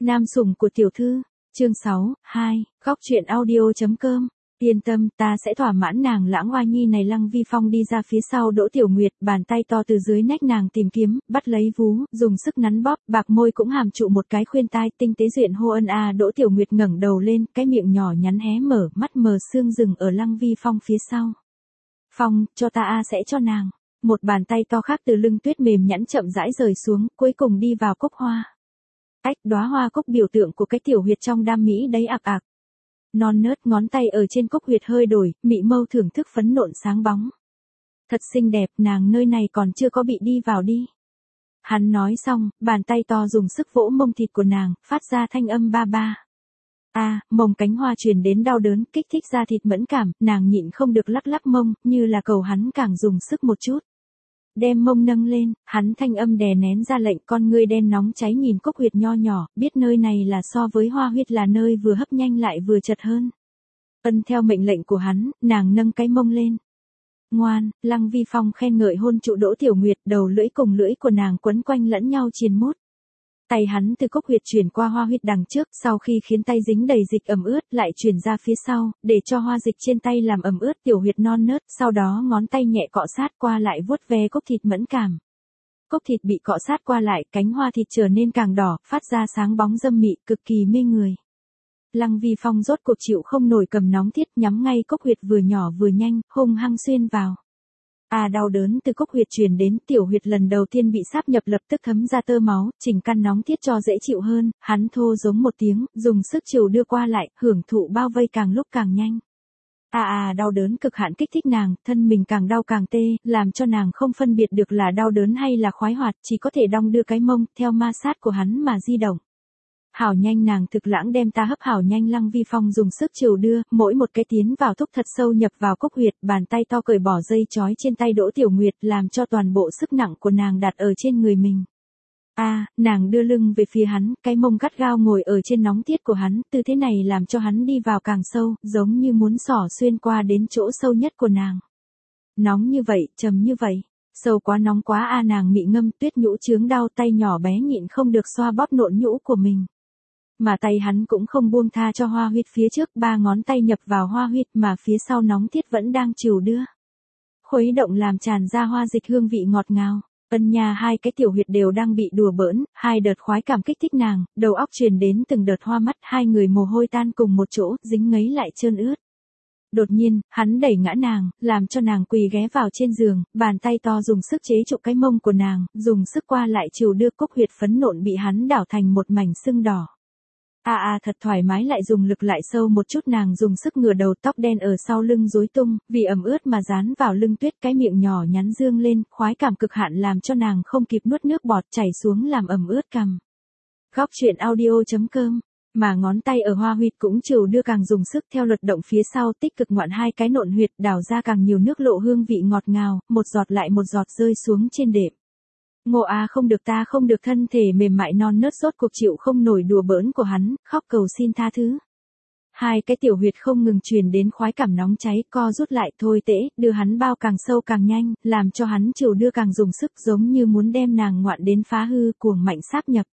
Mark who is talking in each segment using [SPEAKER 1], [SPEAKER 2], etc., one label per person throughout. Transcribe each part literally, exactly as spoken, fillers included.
[SPEAKER 1] Nam sủng của tiểu thư, chương sáu, hai, góc truyện audio.com. Yên tâm, ta sẽ thỏa mãn nàng lãng oai nhi này. Lăng Vi Phong đi ra phía sau Đỗ Tiểu Nguyệt, bàn tay to từ dưới nách nàng tìm kiếm, bắt lấy vú, dùng sức nắn bóp, bạc môi cũng hàm trụ một cái khuyên tai, tinh tế duyện hô ân a. Đỗ Tiểu Nguyệt ngẩng đầu lên, cái miệng nhỏ nhắn hé mở, mắt mờ sương rừng ở Lăng Vi Phong phía sau. Phong, cho ta a sẽ cho nàng. Một bàn tay to khác từ lưng tuyết mềm nhẵn chậm rãi rời xuống, cuối cùng đi vào cúc hoa. Ách, đóa hoa cúc biểu tượng của cái tiểu huyệt trong đam mỹ đấy ạc ạc. Non nớt ngón tay ở trên cúc huyệt hơi đổi, mị mâu thưởng thức phấn nộn sáng bóng. Thật xinh đẹp, nàng nơi này còn chưa có bị đi vào đi. Hắn nói xong, bàn tay to dùng sức vỗ mông thịt của nàng, phát ra thanh âm ba ba. A, à, mông cánh hoa truyền đến đau đớn, kích thích da thịt mẫn cảm, nàng nhịn không được lắc lắc mông, như là cầu hắn càng dùng sức một chút. Đem mông nâng lên, hắn thanh âm đè nén ra lệnh, con ngươi đen nóng cháy nhìn cúc huyệt nho nhỏ, biết nơi này là so với hoa huyệt là nơi vừa hấp nhanh lại vừa chật hơn. Ân theo mệnh lệnh của hắn, nàng nâng cái mông lên. Ngoan, Lăng Vi Phong khen ngợi hôn trụ Đỗ Tiểu Nguyệt, đầu lưỡi cùng lưỡi của nàng quấn quanh lẫn nhau triền mút. Tay hắn từ cúc huyệt chuyển qua hoa huyệt đằng trước, sau khi khiến tay dính đầy dịch ẩm ướt, lại chuyển ra phía sau, để cho hoa dịch trên tay làm ẩm ướt tiểu huyệt non nớt, sau đó ngón tay nhẹ cọ sát qua lại vuốt ve cúc thịt mẫn cảm. Cúc thịt bị cọ sát qua lại, cánh hoa thịt trở nên càng đỏ, phát ra sáng bóng dâm mị, cực kỳ mê người. Lăng Vi Phong rốt cuộc chịu không nổi cầm nóng thiết, nhắm ngay cúc huyệt vừa nhỏ vừa nhanh, hung hăng xuyên vào. À, đau đớn từ cúc huyệt truyền đến, tiểu huyệt lần đầu tiên bị sáp nhập lập tức thấm ra tơ máu, chỉnh căn nóng thiết cho dễ chịu hơn, hắn thô giống một tiếng, dùng sức chiều đưa qua lại, hưởng thụ bao vây càng lúc càng nhanh. À à, đau đớn cực hạn kích thích nàng, thân mình càng đau càng tê, làm cho nàng không phân biệt được là đau đớn hay là khoái hoạt, chỉ có thể đong đưa cái mông, theo ma sát của hắn mà di động. Hảo nhanh, nàng thực lãng đem ta hấp hảo nhanh. Lăng Vi Phong dùng sức chiều đưa, mỗi một cái tiến vào thúc thật sâu nhập vào cúc huyệt, bàn tay to cởi bỏ dây trói trên tay Đỗ Tiểu Nguyệt, làm cho toàn bộ sức nặng của nàng đặt ở trên người mình. A, à, nàng đưa lưng về phía hắn, cái mông gắt gao ngồi ở trên nóng tiết của hắn, tư thế này làm cho hắn đi vào càng sâu, giống như muốn xỏ xuyên qua đến chỗ sâu nhất của nàng. Nóng như vậy, trầm như vậy. Sâu quá, nóng quá a à, nàng mị ngâm, tuyết nhũ chướng đau, tay nhỏ bé nhịn không được xoa bóp nộn nhũ của mình. Mà tay hắn cũng không buông tha cho hoa huyệt phía trước, ba ngón tay nhập vào hoa huyệt mà phía sau nóng thiết vẫn đang chiều đưa. Khuấy động làm tràn ra hoa dịch hương vị ngọt ngào. Ân nha, hai cái tiểu huyệt đều đang bị đùa bỡn, hai đợt khoái cảm kích thích nàng, đầu óc truyền đến từng đợt hoa mắt, hai người mồ hôi tan cùng một chỗ, dính ngấy lại trơn ướt. Đột nhiên, hắn đẩy ngã nàng, làm cho nàng quỳ ghé vào trên giường, bàn tay to dùng sức chế trụ cái mông của nàng, dùng sức qua lại chiều đưa cúc huyệt phấn nộn bị hắn đảo thành một mảnh sưng đỏ. A à, a à, thật thoải mái, lại dùng lực lại sâu một chút, nàng dùng sức ngửa đầu, tóc đen ở sau lưng rối tung, vì ẩm ướt mà dán vào lưng tuyết, cái miệng nhỏ nhắn dương lên, khoái cảm cực hạn làm cho nàng không kịp nuốt nước bọt chảy xuống làm ẩm ướt cằm. Góc truyện audio.com. Mà ngón tay ở hoa huyệt cũng chiều đưa càng dùng sức, theo luật động phía sau, tích cực ngoạn hai cái nộn huyệt, đảo ra càng nhiều nước lộ hương vị ngọt ngào, một giọt lại một giọt rơi xuống trên đệm. Ngộ à, không được, ta không được, thân thể mềm mại non nớt rốt cuộc chịu không nổi đùa bỡn của hắn, khóc cầu xin tha thứ. Hai cái tiểu huyệt không ngừng truyền đến khoái cảm nóng cháy, co rút lại thôi tễ, đưa hắn bao càng sâu càng nhanh, làm cho hắn chiều đưa càng dùng sức, giống như muốn đem nàng ngoạn đến phá hư, cuồng mạnh sáp nhập.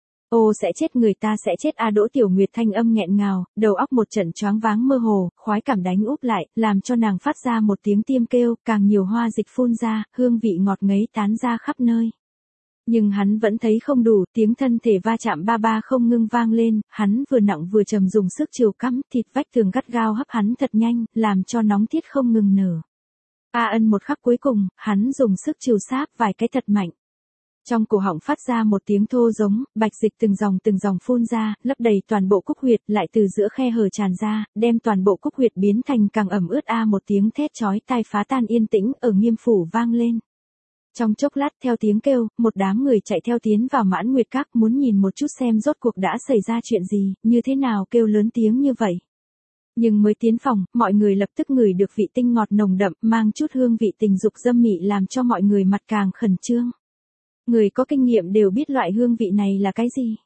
[SPEAKER 1] Ô sẽ chết người, ta sẽ chết a. Đỗ Tiểu Nguyệt thanh âm nghẹn ngào, đầu óc một trận choáng váng mơ hồ, khoái cảm đánh úp lại, làm cho nàng phát ra một tiếng tiêm kêu, càng nhiều hoa dịch phun ra, hương vị ngọt ngấy tán ra khắp nơi. Nhưng hắn vẫn thấy không đủ, tiếng thân thể va chạm ba ba không ngưng vang lên, hắn vừa nặng vừa trầm dùng sức chiều cắm, thịt vách tường gắt gao hấp hắn thật nhanh, làm cho nóng tiết không ngừng nở. A à, ân một khắc cuối cùng, hắn dùng sức chiều sáp vài cái thật mạnh. Trong cổ họng phát ra một tiếng thô giống, bạch dịch từng dòng từng dòng phun ra, lấp đầy toàn bộ cúc huyệt, lại từ giữa khe hở tràn ra, đem toàn bộ cúc huyệt biến thành càng ẩm ướt. A à, một tiếng thét chói tai phá tan yên tĩnh ở Nghiêm phủ vang lên. Trong chốc lát, theo tiếng kêu, một đám người chạy theo tiến vào Mãn Nguyệt Các, muốn nhìn một chút xem rốt cuộc đã xảy ra chuyện gì, như thế nào kêu lớn tiếng như vậy. Nhưng mới tiến phòng, mọi người lập tức ngửi được vị tinh ngọt nồng đậm, mang chút hương vị tình dục dâm mị, làm cho mọi người mặt càng khẩn trương. Người có kinh nghiệm đều biết loại hương vị này là cái gì.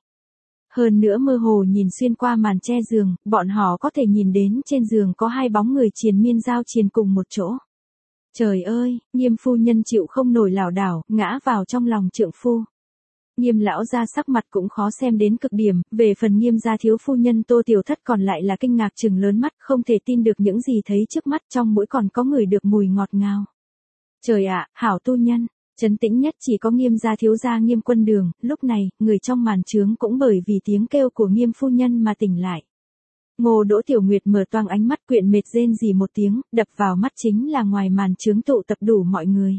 [SPEAKER 1] Hơn nữa mơ hồ nhìn xuyên qua màn che giường, bọn họ có thể nhìn đến trên giường có hai bóng người triền miên giao triền cùng một chỗ. Trời ơi, Nghiêm phu nhân chịu không nổi lảo đảo, ngã vào trong lòng trượng phu. Nghiêm lão gia sắc mặt cũng khó xem đến cực điểm, về phần Nghiêm gia thiếu phu nhân Tô Tiểu Thất còn lại là kinh ngạc trừng lớn mắt, không thể tin được những gì thấy trước mắt, trong mũi còn có người được mùi ngọt ngào. Trời ạ, hảo tu nhân, trấn tĩnh nhất chỉ có Nghiêm gia thiếu gia Nghiêm Quân Đường, lúc này, người trong màn trướng cũng bởi vì tiếng kêu của Nghiêm phu nhân mà tỉnh lại. Ngô Đỗ Tiểu Nguyệt mở toang ánh mắt quyện mệt rên rỉ một tiếng, đập vào mắt chính là ngoài màn trướng tụ tập đủ mọi người.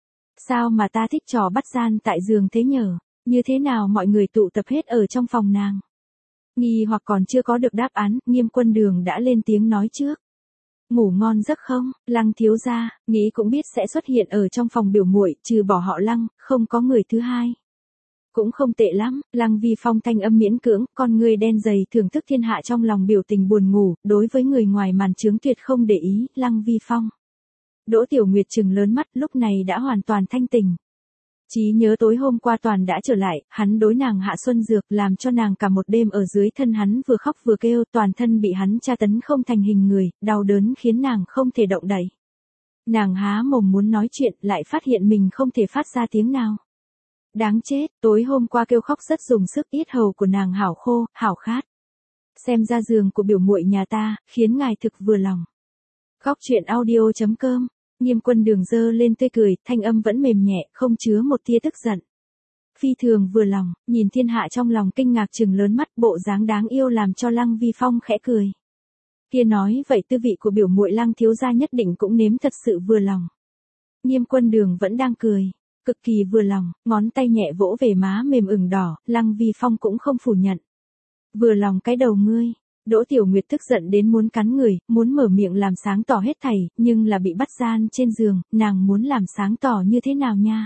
[SPEAKER 1] Sao mà ta thích trò bắt gian tại giường thế nhở? Như thế nào mọi người tụ tập hết ở trong phòng nàng? Nghi hoặc còn chưa có được đáp án, Nghiêm Quân Đường đã lên tiếng nói trước. Ngủ ngon giấc không? Lăng thiếu gia, nghĩ cũng biết sẽ xuất hiện ở trong phòng biểu muội, trừ bỏ họ Lăng, không có người thứ hai. Cũng không tệ lắm, Lăng Vi Phong thanh âm miễn cưỡng, con người đen dày thưởng thức thiên hạ trong lòng biểu tình buồn ngủ, đối với người ngoài màn trướng tuyệt không để ý, Lăng Vi Phong. Đỗ Tiểu Nguyệt trừng lớn mắt, lúc này đã hoàn toàn thanh tỉnh. Trí nhớ tối hôm qua toàn đã trở lại, hắn đối nàng hạ xuân dược làm cho nàng cả một đêm ở dưới thân hắn vừa khóc vừa kêu, toàn thân bị hắn tra tấn không thành hình người, đau đớn khiến nàng không thể động đậy. Nàng há mồm muốn nói chuyện, lại phát hiện mình không thể phát ra tiếng nào. Đáng chết, tối hôm qua kêu khóc rất dùng sức, yết hầu của nàng hảo khô, hảo khát. Xem ra giường của biểu muội nhà ta, khiến ngài thực vừa lòng. Góc truyện audio chấm com. Nghiêm Quân Đường giơ lên tươi cười, thanh âm vẫn mềm nhẹ, không chứa một tia tức giận. Phi thường vừa lòng, nhìn thiên hạ trong lòng kinh ngạc trừng lớn mắt, bộ dáng đáng yêu làm cho Lăng Vi Phong khẽ cười. Kia nói vậy tư vị của biểu muội Lăng thiếu gia nhất định cũng nếm thật sự vừa lòng. Nghiêm Quân Đường vẫn đang cười, cực kỳ vừa lòng, ngón tay nhẹ vỗ về má mềm ửng đỏ, Lăng Vi Phong cũng không phủ nhận. Vừa lòng cái đầu ngươi. Đỗ Tiểu Nguyệt tức giận đến muốn cắn người, muốn mở miệng làm sáng tỏ hết thảy, nhưng là bị bắt gian trên giường, nàng muốn làm sáng tỏ như thế nào nha.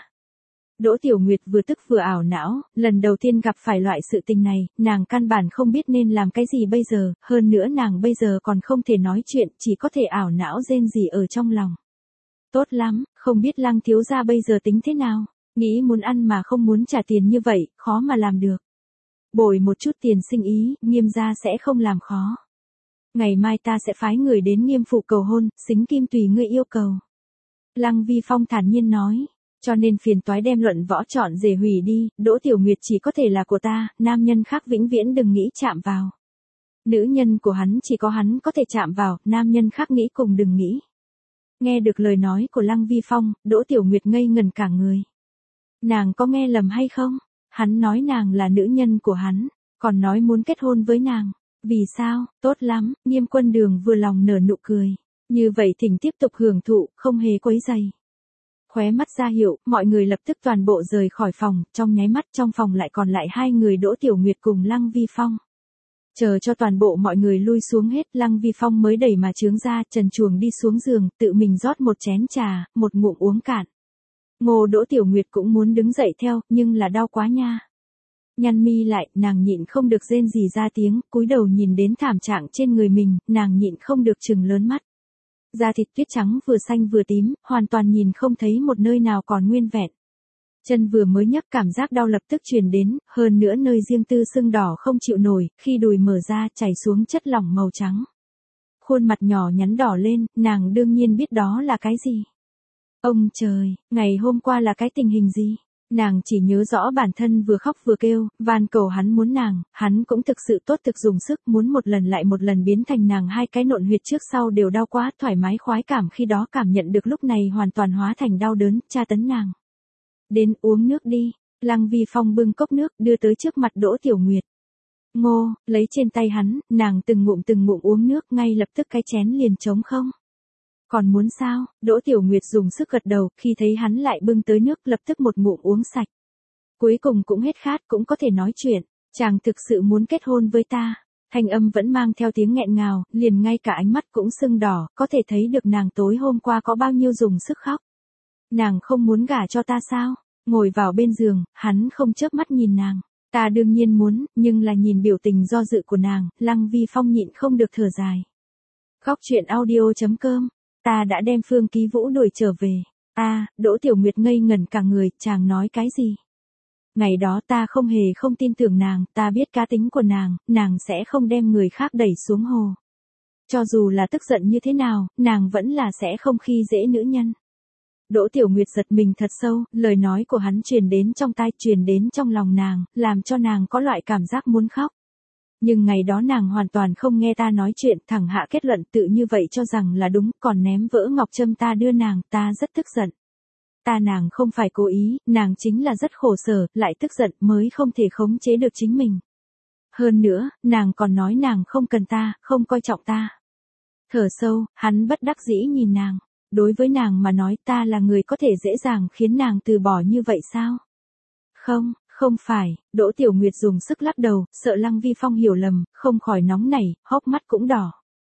[SPEAKER 1] Đỗ Tiểu Nguyệt vừa tức vừa ảo não, lần đầu tiên gặp phải loại sự tình này, nàng căn bản không biết nên làm cái gì bây giờ, hơn nữa nàng bây giờ còn không thể nói chuyện, chỉ có thể ảo não rên rỉ ở trong lòng. Tốt lắm, không biết Lăng thiếu gia bây giờ tính thế nào, nghĩ muốn ăn mà không muốn trả tiền như vậy, khó mà làm được. Bồi một chút tiền sinh ý, Nghiêm gia sẽ không làm khó. Ngày mai ta sẽ phái người đến Nghiêm phủ cầu hôn, xính kim tùy ngươi yêu cầu. Lăng Vi Phong thản nhiên nói, cho nên phiền toái đem luận võ chọn rể hủy đi, Đỗ Tiểu Nguyệt chỉ có thể là của ta, nam nhân khác vĩnh viễn đừng nghĩ chạm vào. Nữ nhân của hắn chỉ có hắn có thể chạm vào, nam nhân khác nghĩ cùng đừng nghĩ. Nghe được lời nói của Lăng Vi Phong, Đỗ Tiểu Nguyệt ngây ngẩn cả người. Nàng có nghe lầm hay không? Hắn nói nàng là nữ nhân của hắn, còn nói muốn kết hôn với nàng. Vì sao? Tốt lắm, Nghiêm Quân Đường vừa lòng nở nụ cười. Như vậy thỉnh tiếp tục hưởng thụ, không hề quấy rầy. Khóe mắt ra hiệu, mọi người lập tức toàn bộ rời khỏi phòng, trong nháy mắt trong phòng lại còn lại hai người Đỗ Tiểu Nguyệt cùng Lăng Vi Phong. Chờ cho toàn bộ mọi người lui xuống hết, Lăng Vi Phong mới đẩy mà trướng ra, trần truồng đi xuống giường, tự mình rót một chén trà, một ngụm uống cạn. Ngô Đỗ Tiểu Nguyệt cũng muốn đứng dậy theo, nhưng là đau quá nha. Nhăn mi lại, nàng nhịn không được rên rỉ ra tiếng, cúi đầu nhìn đến thảm trạng trên người mình, nàng nhịn không được trừng lớn mắt. Da thịt tuyết trắng vừa xanh vừa tím, hoàn toàn nhìn không thấy một nơi nào còn nguyên vẹn. Chân vừa mới nhấc cảm giác đau lập tức truyền đến, hơn nữa nơi riêng tư sưng đỏ không chịu nổi, khi đùi mở ra chảy xuống chất lỏng màu trắng. Khuôn mặt nhỏ nhắn đỏ lên, nàng đương nhiên biết đó là cái gì. Ông trời, ngày hôm qua là cái tình hình gì? Nàng chỉ nhớ rõ bản thân vừa khóc vừa kêu, van cầu hắn muốn nàng, hắn cũng thực sự tốt thực dùng sức muốn một lần lại một lần biến thành nàng hai cái nộn huyệt trước sau đều đau quá thoải mái khoái cảm khi đó cảm nhận được lúc này hoàn toàn hóa thành đau đớn, tra tấn nàng. Đến uống nước đi, Lăng Vi Phong bưng cốc nước đưa tới trước mặt Đỗ Tiểu Nguyệt. Ngô, lấy trên tay hắn, nàng từng ngụm từng ngụm uống nước ngay lập tức cái chén liền trống không. Còn muốn sao? Đỗ Tiểu Nguyệt dùng sức gật đầu, khi thấy hắn lại bưng tới nước lập tức một ngụm uống sạch. Cuối cùng cũng hết khát cũng có thể nói chuyện, chàng thực sự muốn kết hôn với ta. Thanh âm vẫn mang theo tiếng nghẹn ngào, liền ngay cả ánh mắt cũng sưng đỏ, có thể thấy được nàng tối hôm qua có bao nhiêu dùng sức khóc. Nàng không muốn gả cho ta sao? Ngồi vào bên giường, hắn không chớp mắt nhìn nàng. Ta đương nhiên muốn, nhưng là nhìn biểu tình do dự của nàng, Lăng Vi Phong nhịn không được thở dài. Góc truyện audio chấm com. Ta đã đem Phương Ký Vũ đuổi trở về. Ta, Đỗ Tiểu Nguyệt ngây ngẩn cả người, chàng nói cái gì? Ngày đó ta không hề không tin tưởng nàng, ta biết cá tính của nàng, nàng sẽ không đem người khác đẩy xuống hồ. Cho dù là tức giận như thế nào, nàng vẫn là sẽ không khi dễ nữ nhân. Đỗ Tiểu Nguyệt giật mình thật sâu, lời nói của hắn truyền đến trong tai, truyền đến trong lòng nàng, làm cho nàng có loại cảm giác muốn khóc. Nhưng ngày đó nàng hoàn toàn không nghe ta nói chuyện, thẳng hạ kết luận tự như vậy cho rằng là đúng, còn ném vỡ ngọc trâm ta đưa nàng, ta rất tức giận. Ta nàng không phải cố ý, nàng chính là rất khổ sở, lại tức giận mới không thể khống chế được chính mình. Hơn nữa, nàng còn nói nàng không cần ta, không coi trọng ta. Thở sâu, hắn bất đắc dĩ nhìn nàng. Đối với nàng mà nói ta là người có thể dễ dàng khiến nàng từ bỏ như vậy sao? Không, không phải, Đỗ Tiểu Nguyệt dùng sức lắc đầu, sợ Lăng Vi Phong hiểu lầm, không khỏi nóng nảy, hốc mắt cũng đỏ.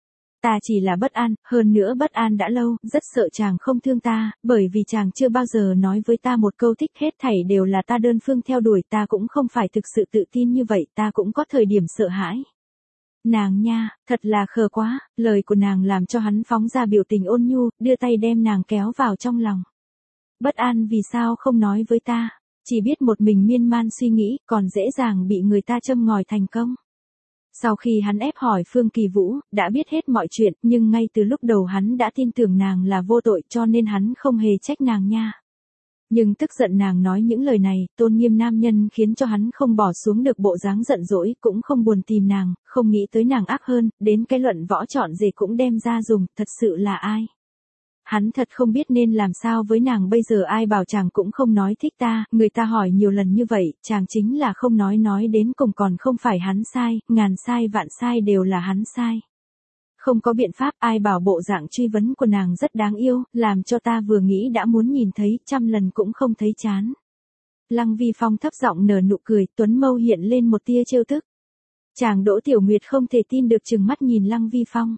[SPEAKER 1] Ta chỉ là bất an, hơn nữa bất an đã lâu, rất sợ chàng không thương ta, bởi vì chàng chưa bao giờ nói với ta một câu thích, hết thảy đều là ta đơn phương theo đuổi, ta cũng không phải thực sự tự tin như vậy, ta cũng có thời điểm sợ hãi. Nàng nha, thật là khờ quá, lời của nàng làm cho hắn phóng ra biểu tình ôn nhu, đưa tay đem nàng kéo vào trong lòng. Bất an vì sao không nói với ta, chỉ biết một mình miên man suy nghĩ, còn dễ dàng bị người ta châm ngòi thành công. Sau khi hắn ép hỏi Phương Kỳ Vũ, đã biết hết mọi chuyện, nhưng ngay từ lúc đầu hắn đã tin tưởng nàng là vô tội cho nên hắn không hề trách nàng nha. Nhưng tức giận nàng nói những lời này, tôn nghiêm nam nhân khiến cho hắn không bỏ xuống được bộ dáng giận dỗi, cũng không buồn tìm nàng, không nghĩ tới nàng ác hơn, đến cái luận võ chọn rể cũng đem ra dùng, thật sự là ai. Hắn thật không biết nên làm sao với nàng bây giờ, ai bảo chàng cũng không nói thích ta, người ta hỏi nhiều lần như vậy, chàng chính là không nói, nói đến cùng còn không phải hắn sai, ngàn sai vạn sai đều là hắn sai. Không có biện pháp, ai bảo bộ dạng truy vấn của nàng rất đáng yêu, làm cho ta vừa nghĩ đã muốn nhìn thấy, trăm lần cũng không thấy chán. Lăng Vi Phong thấp giọng nở nụ cười, tuấn mâu hiện lên một tia trêu tức. Chàng Đỗ Tiểu Nguyệt không thể tin được chừng mắt nhìn Lăng Vi Phong.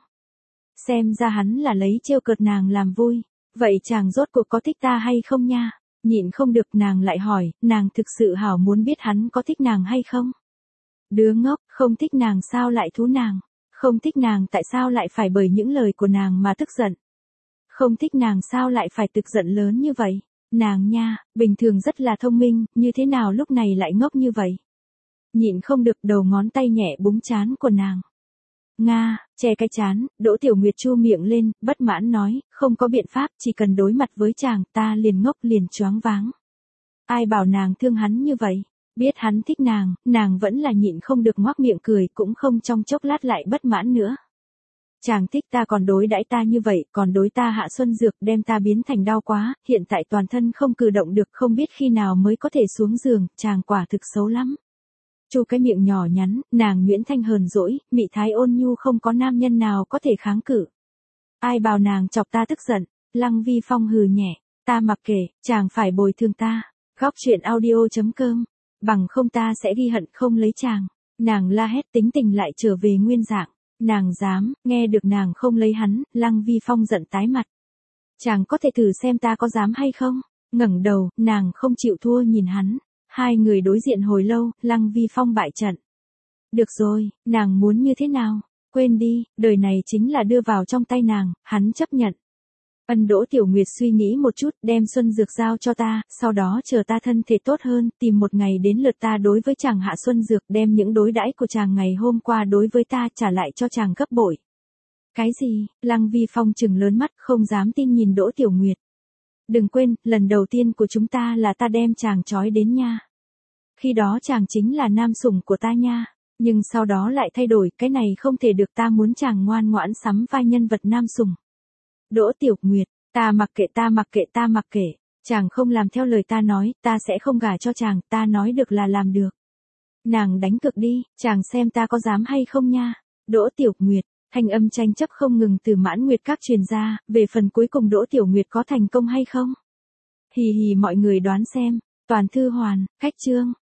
[SPEAKER 1] Xem ra hắn là lấy trêu cợt nàng làm vui. Vậy chàng rốt cuộc có thích ta hay không nha? Nhịn không được nàng lại hỏi, nàng thực sự hảo muốn biết hắn có thích nàng hay không? Đứa ngốc, không thích nàng sao lại thú nàng? Không thích nàng tại sao lại phải bởi những lời của nàng mà tức giận? Không thích nàng sao lại phải tức giận lớn như vậy? Nàng nha, bình thường rất là thông minh, như thế nào lúc này lại ngốc như vậy? Nhịn không được đầu ngón tay nhẹ búng trán của nàng. Nga, che cái chán, Đỗ Tiểu Nguyệt chu miệng lên, bất mãn nói, không có biện pháp, chỉ cần đối mặt với chàng, ta liền ngốc liền choáng váng. Ai bảo nàng thương hắn như vậy? Biết hắn thích nàng, nàng vẫn là nhịn không được ngoác miệng cười, cũng không trong chốc lát lại bất mãn nữa. Chàng thích ta còn đối đãi ta như vậy, còn đối ta hạ xuân dược đem ta biến thành đau quá, hiện tại toàn thân không cử động được, không biết khi nào mới có thể xuống giường, chàng quả thực xấu lắm. Chu cái miệng nhỏ nhắn, nàng nhuyễn thanh hờn dỗi, mị thái ôn nhu, không có nam nhân nào có thể kháng cự. Ai bảo nàng chọc ta tức giận? Lăng Vi Phong hừ nhẹ, ta mặc kệ, chàng phải bồi thường ta. Góc truyện audio chấm com, bằng không ta sẽ ghi hận không lấy chàng. Nàng la hét, tính tình lại trở về nguyên dạng. Nàng dám, nghe được nàng không lấy hắn, Lăng Vi Phong giận tái mặt. Chàng có thể thử xem ta có dám hay không? Ngẩng đầu, nàng không chịu thua nhìn hắn. Hai người đối diện hồi lâu, Lăng Vi Phong bại trận. Được rồi, nàng muốn như thế nào? Quên đi, đời này chính là đưa vào trong tay nàng, hắn chấp nhận. Ân Đỗ Tiểu Nguyệt suy nghĩ một chút, đem xuân dược giao cho ta, sau đó chờ ta thân thể tốt hơn, tìm một ngày đến lượt ta đối với chàng hạ xuân dược, đem những đối đãi của chàng ngày hôm qua đối với ta trả lại cho chàng gấp bội. Cái gì? Lăng Vi Phong trừng lớn mắt, không dám tin nhìn Đỗ Tiểu Nguyệt. Đừng quên, lần đầu tiên của chúng ta là ta đem chàng trói đến nha. Khi đó chàng chính là nam sủng của ta nha. Nhưng sau đó lại thay đổi, cái này không thể được, ta muốn chàng ngoan ngoãn sắm vai nhân vật nam sủng. Đỗ Tiểu Nguyệt, ta mặc kệ ta mặc kệ ta mặc kệ. Chàng không làm theo lời ta nói, ta sẽ không gả cho chàng, ta nói được là làm được. Nàng đánh cược đi, chàng xem ta có dám hay không nha. Đỗ Tiểu Nguyệt, thanh âm tranh chấp không ngừng từ Mãn Nguyệt Các truyền ra, về phần cuối cùng Đỗ Tiểu Nguyệt có thành công hay không? Hì hì mọi người đoán xem, toàn thư hoàn, khách chương.